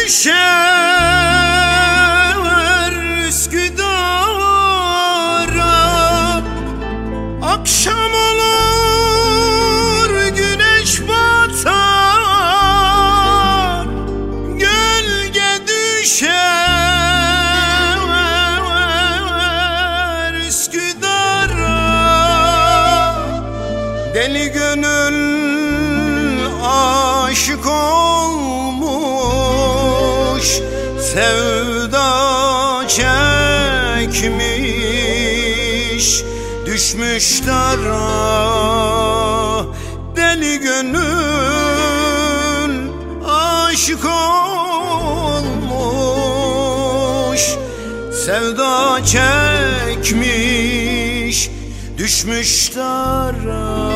düşer Üsküdar'a, akşam olur güneş batar, gölge düşer Üsküdar'a. Deli gönül aşık olmuş, sevda çekmiş, düşmüş dara. Deli gönül aşık olmuş, sevda çekmiş, düşmüş dara.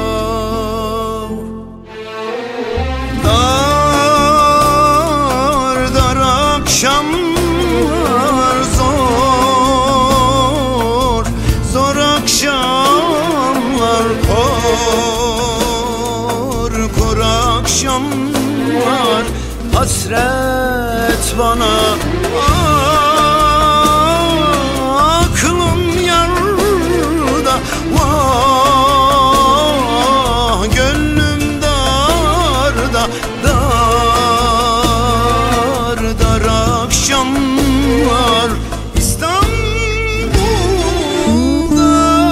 Dar dar akşamlar, zor zor akşamlar, kor kor akşamlar, hasret bana. Aklım yarda, vah gönlüm darda. Dar dar akşamlar İstanbul'da.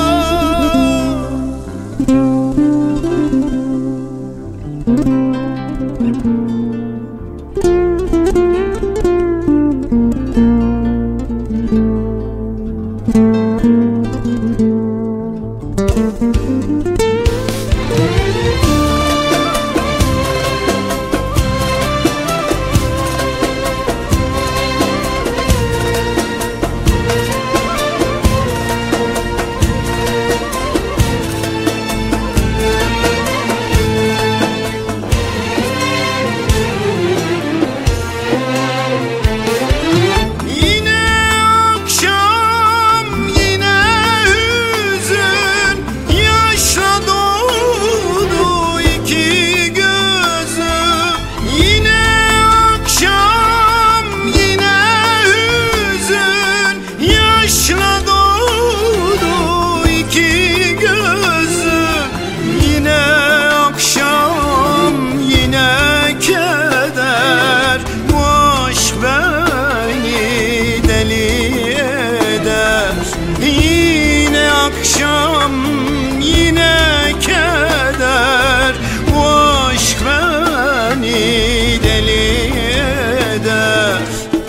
Akşam yine keder, bu aşk beni deli eder.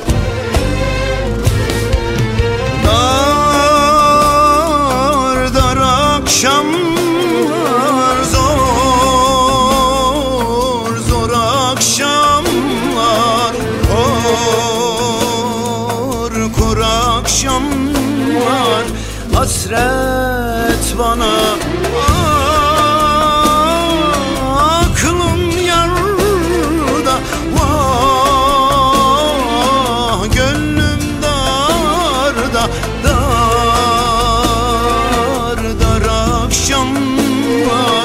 Dar dar akşamlar, zor zor akşamlar, kor kor akşamlar, hasret bana. Aklım yarda, vah gönlüm darda. Dar dar akşamlar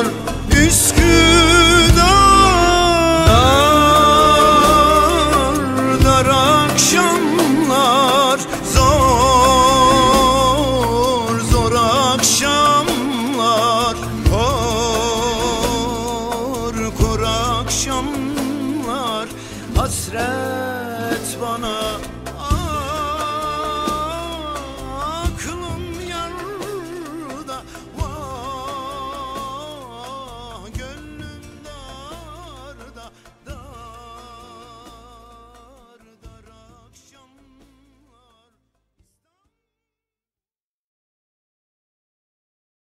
Üsküdar. Dar dar akşamlar, akşamlar, kor kor akşamlar, hasret bana.